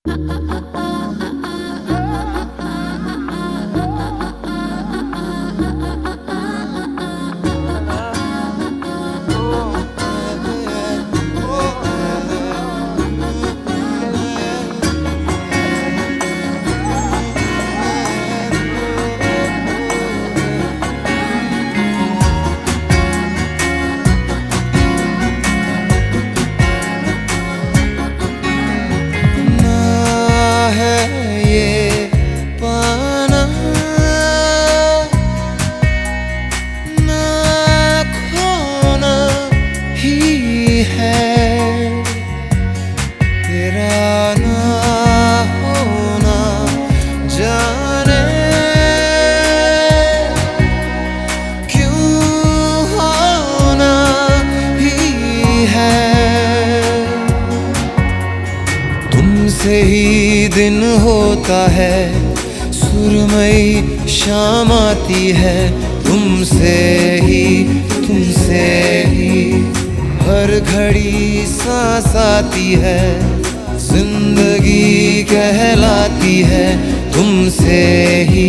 तुमसे ही दिन होता है, सुरमई शाम आती है। तुमसे ही हर घड़ी सांस आती है, जिंदगी कहलाती है। तुमसे ही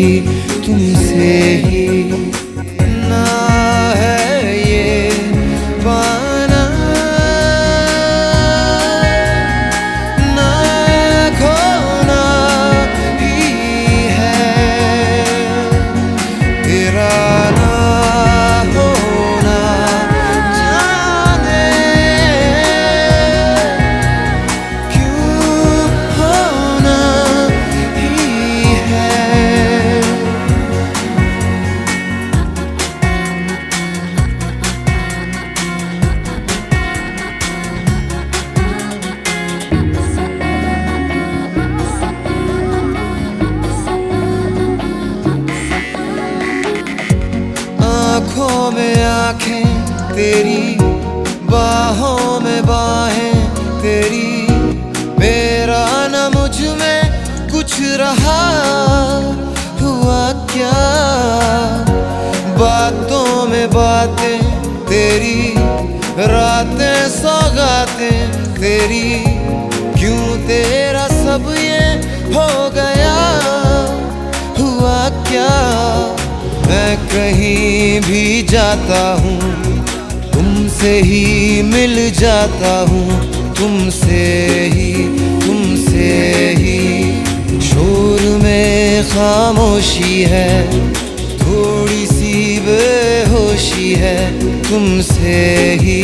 ना है ये पाना, ना खोना ही है। तेरा ना होना जाने क्यों होना ही है। आँखों में आँखें तेरी, बाहों में बाहें तेरी। मेरा न मुझ में कुछ रहा, हुआ क्या? बातों में बातें तेरी, रातें सौगातें तेरी। क्यों तेरा सब ये हो गया, हुआ क्या? मैं कहीं भी जाता हूँ, तुमसे ही मिल जाता हूँ। तुमसे ही शोर में खामोशी है, थोड़ी सी बेहोशी है। तुमसे ही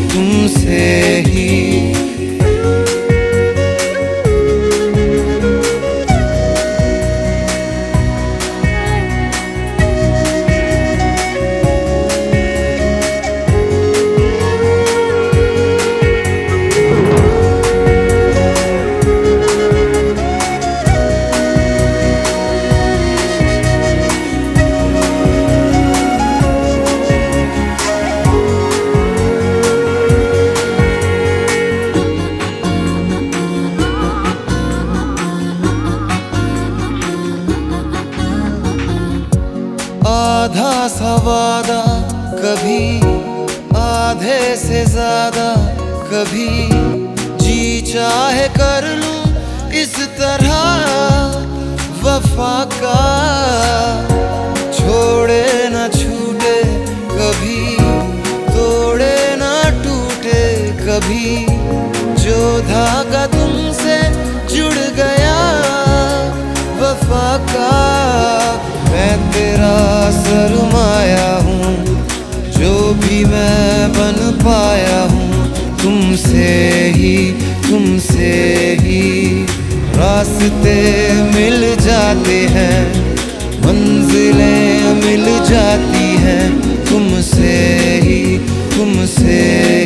आधा सा वादा, कभी आधे से ज्यादा। कभी जी चाहे कर लूं इस तरह वफा का, छोड़े न छूटे कभी, तोड़े न टूटे कभी। जो धागा तुमसे जुड़ गया वफा का, मैं तेरा सरमाया हूँ। जो भी मैं बन पाया हूँ, तुमसे ही रास्ते मिल जाते हैं, मंजिलें मिल जाती हैं। तुमसे ही